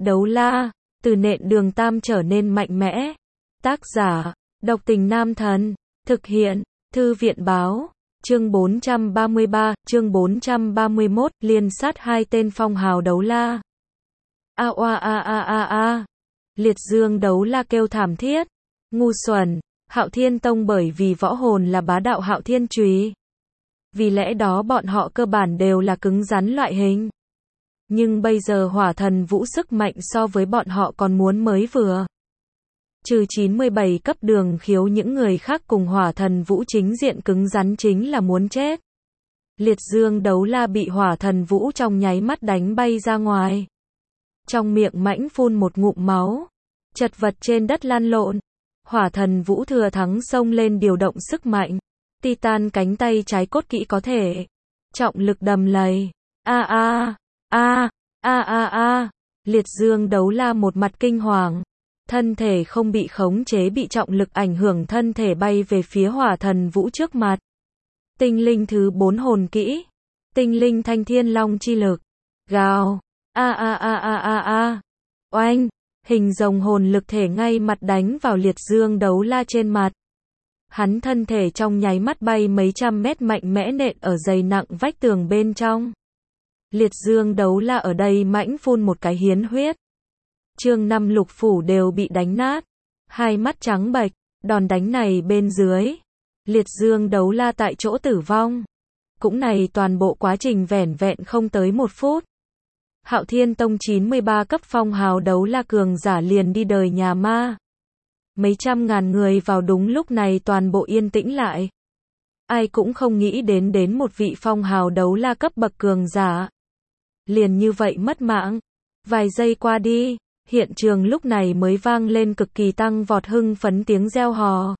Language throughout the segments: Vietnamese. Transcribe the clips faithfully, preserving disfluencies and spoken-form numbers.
Đấu la, từ nện đường tam trở nên mạnh mẽ. Tác giả, Độc Tình Nam Thần. Thực hiện, Thư viện báo. Chương bốn trăm ba mươi ba, chương bốn trăm ba mươi mốt, liên sát hai tên phong hào đấu la. A oa a a a a. Liệt Dương đấu la kêu thảm thiết. Ngu xuẩn, Hạo Thiên Tông bởi vì võ hồn là bá đạo Hạo Thiên Chùy. Vì lẽ đó bọn họ cơ bản đều là cứng rắn loại hình. Nhưng bây giờ Hỏa Thần Vũ sức mạnh so với bọn họ còn muốn mới vừa. Trừ chín mươi bảy cấp Đường Khiếu, những người khác cùng Hỏa Thần Vũ chính diện cứng rắn chính là muốn chết. Liệt Dương đấu la bị Hỏa Thần Vũ trong nháy mắt đánh bay ra ngoài. Trong miệng mãnh phun một ngụm máu, chật vật trên đất lăn lộn. Hỏa Thần Vũ thừa thắng xông lên điều động sức mạnh. Titan cánh tay trái cốt kỹ có thể. Trọng lực đầm lầy. A a a a a a. Liệt Dương đấu la một mặt kinh hoàng. Thân thể không bị khống chế bị trọng lực ảnh hưởng, thân thể bay về phía Hỏa Thần Vũ trước mặt. Tinh linh thứ bốn hồn kỹ. Tinh linh thanh thiên long chi lực. Gào. A a a a a a. Oanh. Hình rồng hồn lực thể ngay mặt đánh vào Liệt Dương đấu la trên mặt. Hắn thân thể trong nháy mắt bay mấy trăm mét mạnh mẽ nện ở dày nặng vách tường bên trong. Liệt Dương đấu la ở đây mãnh phun một cái hiến huyết. Chương năm lục phủ đều bị đánh nát. Hai mắt trắng bệch, đòn đánh này bên dưới. Liệt Dương đấu la tại chỗ tử vong. Cũng này toàn bộ quá trình vẻn vẹn không tới một phút. Hạo Thiên Tông chín mươi ba cấp phong hào đấu la cường giả liền đi đời nhà ma. Mấy trăm ngàn người vào đúng lúc này toàn bộ yên tĩnh lại. Ai cũng không nghĩ đến đến một vị phong hào đấu la cấp bậc cường giả. Liền như vậy mất mạng. Vài giây qua đi, hiện trường lúc này mới vang lên cực kỳ tăng vọt hưng phấn tiếng reo hò.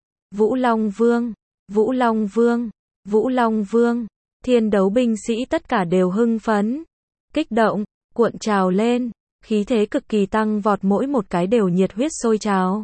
Vũ Long Vương, Vũ Long Vương, Vũ Long Vương. Thiên đấu binh sĩ tất cả đều hưng phấn, kích động, cuộn trào lên, khí thế cực kỳ tăng vọt, mỗi một cái đều nhiệt huyết sôi trào.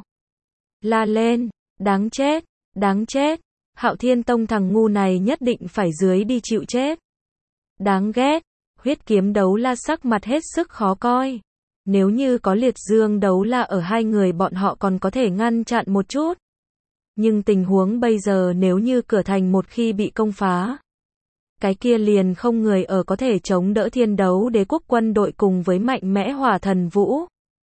La lên, đáng chết, đáng chết, Hạo Thiên Tông thằng ngu này nhất định phải dưới đi chịu chết. Đáng ghét, Huyết Kiếm đấu la sắc mặt hết sức khó coi. Nếu như có Liệt Dương đấu la ở, hai người bọn họ còn có thể ngăn chặn một chút. Nhưng tình huống bây giờ nếu như cửa thành một khi bị công phá, cái kia liền không người ở có thể chống đỡ Thiên Đấu Đế quốc quân đội cùng với mạnh mẽ Hỏa Thần Vũ.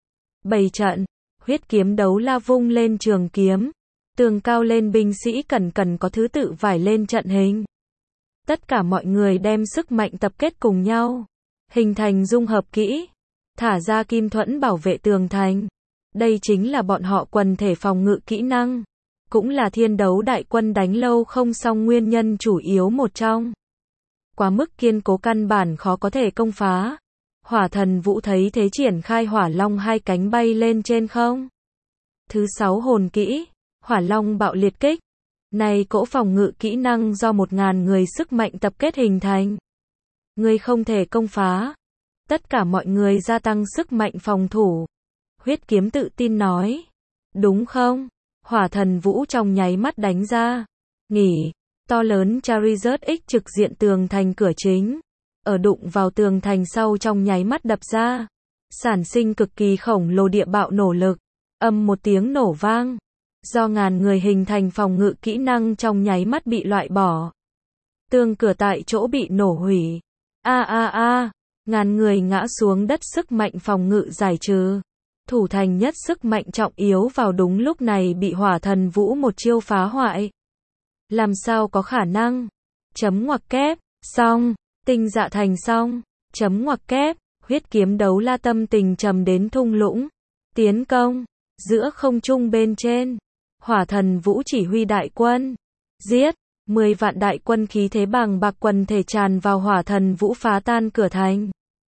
Bày trận, Huyết Kiếm đấu la vung lên trường kiếm, tường cao lên, binh sĩ cẩn cẩn có thứ tự vải lên trận hình. Tất cả mọi người đem sức mạnh tập kết cùng nhau, hình thành dung hợp kỹ, thả ra kim thuẫn bảo vệ tường thành. Đây chính là bọn họ quần thể phòng ngự kỹ năng, cũng là Thiên Đấu đại quân đánh lâu không xong nguyên nhân chủ yếu một trong. Quá mức kiên cố căn bản khó có thể công phá. Hỏa Thần Vũ thấy thế triển khai Hỏa Long hai cánh bay lên trên không. Thứ sáu hồn kỹ, Hỏa Long bạo liệt kích. Này cỗ phòng ngự kỹ năng do một ngàn người sức mạnh tập kết hình thành. Người không thể công phá. Tất cả mọi người gia tăng sức mạnh phòng thủ. Huyết Kiếm tự tin nói. Đúng không? Hỏa Thần Vũ trong nháy mắt đánh ra. Nghỉ. To lớn Charizard X trực diện tường thành cửa chính. Ở đụng vào tường thành sau trong nháy mắt đập ra. Sản sinh cực kỳ khổng lồ địa bạo nổ lực. Âm một tiếng nổ vang. Do ngàn người hình thành phòng ngự kỹ năng trong nháy mắt bị loại bỏ. Tường cửa tại chỗ bị nổ hủy. A a a. Ngàn người ngã xuống đất, sức mạnh phòng ngự giải trừ. Thủ thành nhất sức mạnh trọng yếu vào đúng lúc này bị Hỏa Thần Vũ một chiêu phá hoại. Làm sao có khả năng? Chấm ngoặc kép. Xong. Tinh Dạ Thành xong. Chấm ngoặc kép. Huyết Kiếm đấu la tâm tình trầm đến thung lũng. Tiến công. Giữa không trung bên trên. Hỏa Thần Vũ chỉ huy đại quân. Giết. Mười vạn đại quân khí thế bàng bạc quần thể tràn vào Hỏa Thần Vũ, phá tan cửa thành.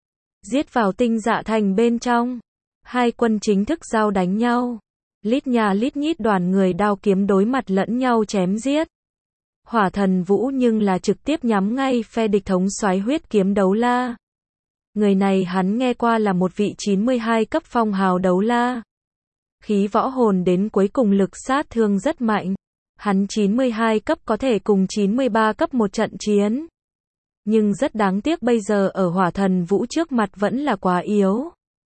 Giết vào Tinh Dạ Thành bên trong. Hai quân chính thức giao đánh nhau. Lít nhà lít nhít đoàn người đao kiếm đối mặt lẫn nhau chém giết. Hỏa Thần Vũ nhưng là trực tiếp nhắm ngay phe địch thống soái Huyết Kiếm đấu la. Người này hắn nghe qua là một vị chín mươi hai cấp phong hào đấu la. Khí võ hồn đến cuối cùng lực sát thương rất mạnh. Hắn chín mươi hai cấp có thể cùng chín mươi ba cấp một trận chiến. Nhưng rất đáng tiếc bây giờ ở Hỏa Thần Vũ trước mặt vẫn là quá yếu.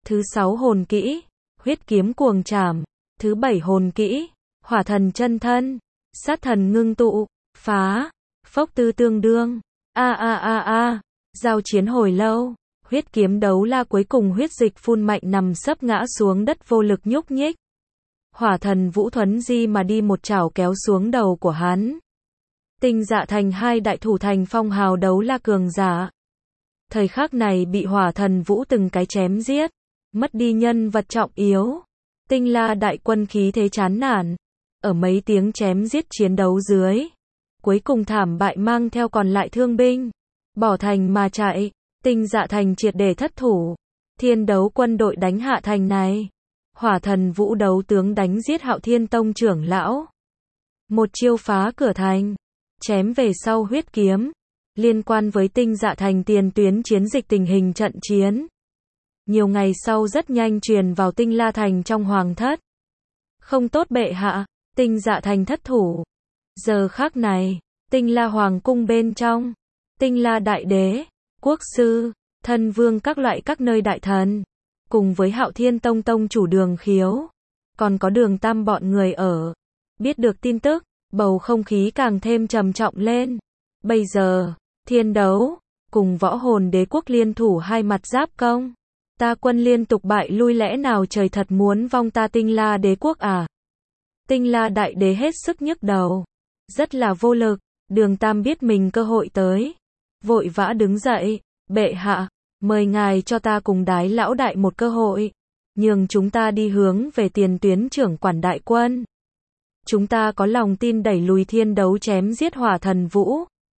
Thứ sáu hồn kỹ, huyết kiếm cuồng trảm. Thứ bảy hồn kỹ, hỏa thần chân thân, sát thần ngưng tụ, phá, phốc tư tương đương. A a a a, giao chiến hồi lâu, huyết kiếm đấu la cuối cùng huyết dịch phun mạnh nằm sấp ngã xuống đất vô lực nhúc nhích. Hỏa thần Vũ thuấn di mà đi một chảo kéo xuống đầu của hắn. Tinh Dạ Thành hai đại thủ thành phong hào đấu la cường giả. Thời khắc này bị hỏa thần Vũ từng cái chém giết, mất đi nhân vật trọng yếu. Tinh La đại quân khí thế chán nản, ở mấy tiếng chém giết chiến đấu dưới, cuối cùng thảm bại mang theo còn lại thương binh, bỏ thành mà chạy. Tinh Dạ Thành triệt để thất thủ. Thiên Đấu quân đội đánh hạ thành này. Hỏa thần Vũ đấu tướng đánh giết Hạo Thiên Tông trưởng lão. Một chiêu phá cửa thành, chém về sau huyết kiếm. Liên quan với Tinh Dạ Thành tiền tuyến chiến dịch tình hình trận chiến. Nhiều ngày sau rất nhanh truyền vào Tinh La Thành trong hoàng thất. Không tốt bệ hạ, Tinh Dạ Thành thất thủ. Giờ khắc này, Tinh La Hoàng cung bên trong, Tinh La Đại Đế, Quốc sư, Thân Vương các loại các nơi đại thần, cùng với Hạo Thiên Tông tông chủ Đường Khiếu, còn có Đường Tam bọn người ở. Biết được tin tức, bầu không khí càng thêm trầm trọng lên. Bây giờ, Thiên Đấu, cùng Võ Hồn Đế quốc liên thủ hai mặt giáp công. Ta quân liên tục bại lui, lẽ nào trời thật muốn vong ta Tinh La Đế quốc à? Tinh La Đại Đế hết sức nhức đầu, rất là vô lực. Đường Tam biết mình cơ hội tới, vội vã đứng dậy, bệ hạ, mời ngài cho ta cùng Đái lão đại một cơ hội, nhường chúng ta đi hướng về tiền tuyến trưởng quản đại quân. Chúng ta có lòng tin đẩy lùi Thiên Đấu chém giết hỏa thần Vũ.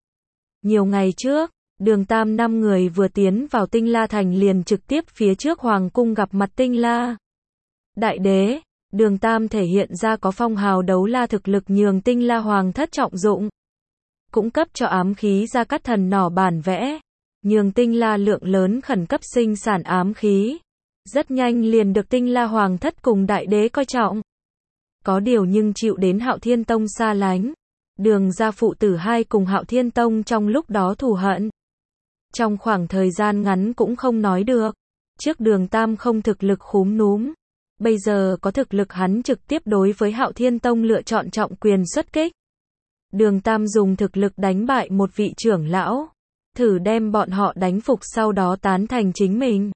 Nhiều ngày trước, Đường Tam năm người vừa tiến vào Tinh La Thành liền trực tiếp phía trước hoàng cung gặp mặt Tinh La Đại Đế. Đường Tam thể hiện ra có phong hào đấu la thực lực nhường Tinh La Hoàng thất trọng dụng. Cũng cấp cho ám khí ra cắt thần nỏ bản vẽ, nhường Tinh La lượng lớn khẩn cấp sinh sản ám khí. Rất nhanh liền được Tinh La Hoàng thất cùng Đại Đế coi trọng. Có điều nhưng chịu đến Hạo Thiên Tông xa lánh. Đường gia phụ tử hai cùng Hạo Thiên Tông trong lúc đó thù hận. Trong khoảng thời gian ngắn cũng không nói được. Trước Đường Tam không thực lực khúm núm, bây giờ có thực lực hắn trực tiếp đối với Hạo Thiên Tông lựa chọn trọng quyền xuất kích. Đường Tam dùng thực lực đánh bại một vị trưởng lão, thử đem bọn họ đánh phục sau đó tán thành chính mình.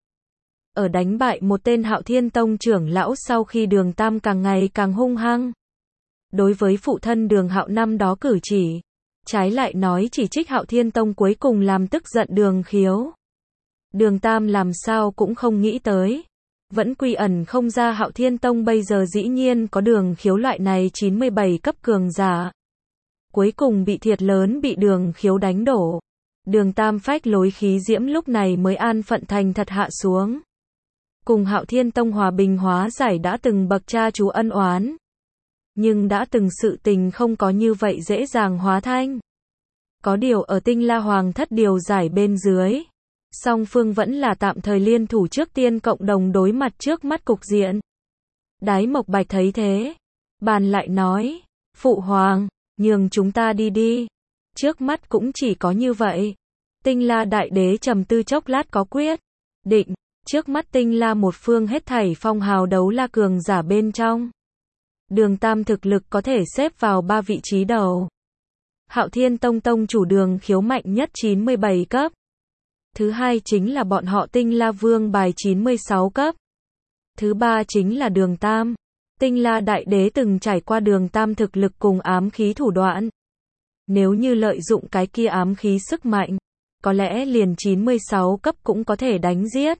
Ở đánh bại một tên Hạo Thiên Tông trưởng lão sau khi Đường Tam càng ngày càng hung hăng. Đối với phụ thân Đường Hạo năm đó cử chỉ, trái lại nói chỉ trích Hạo Thiên Tông, cuối cùng làm tức giận Đường Khiếu. Đường Tam làm sao cũng không nghĩ tới, vẫn quy ẩn không ra Hạo Thiên Tông bây giờ dĩ nhiên có Đường Khiếu loại này chín mươi bảy cấp cường giả. Cuối cùng bị thiệt lớn, bị Đường Khiếu đánh đổ. Đường Tam phách lối khí diễm lúc này mới an phận thành thật hạ xuống. Cùng Hạo Thiên Tông hòa bình hóa giải đã từng bậc cha chú ân oán. Nhưng đã từng sự tình không có như vậy dễ dàng hóa thanh. Có điều ở Tinh La Hoàng thất điều giải bên dưới, song phương vẫn là tạm thời liên thủ, trước tiên cộng đồng đối mặt trước mắt cục diện. Đái Mộc Bạch thấy thế, bàn lại nói, phụ hoàng, nhường chúng ta đi đi. Trước mắt cũng chỉ có như vậy. Tinh La Đại Đế trầm tư chốc lát có quyết định, trước mắt Tinh La một phương hết thảy phong hào đấu la cường giả bên trong. Đường Tam thực lực có thể xếp vào ba vị trí đầu. Hạo Thiên Tông tông chủ Đường Khiếu mạnh nhất chín mươi bảy cấp. Thứ hai chính là bọn họ Tinh La Vương bài chín mươi sáu cấp. Thứ ba chính là Đường Tam. Tinh La Đại Đế từng trải qua Đường Tam thực lực cùng ám khí thủ đoạn. Nếu như lợi dụng cái kia ám khí sức mạnh, có lẽ liền chín mươi sáu cấp cũng có thể đánh giết.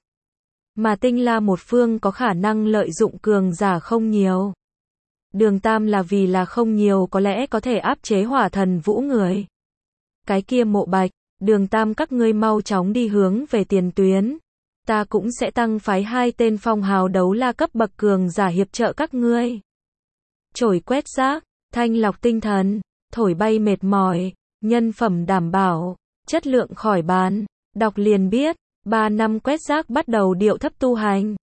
Mà Tinh La một phương có khả năng lợi dụng cường giả không nhiều. Đường Tam là vì là không nhiều, có lẽ có thể áp chế hỏa thần Vũ người. Cái kia Mộ Bạch, Đường Tam các ngươi mau chóng đi hướng về tiền tuyến. Ta cũng sẽ tăng phái hai tên phong hào đấu la cấp bậc cường giả hiệp trợ các ngươi. Chổi quét rác, thanh lọc tinh thần, thổi bay mệt mỏi, nhân phẩm đảm bảo, chất lượng khỏi bàn. Đọc liền biết, ba năm quét rác bắt đầu điệu thấp tu hành.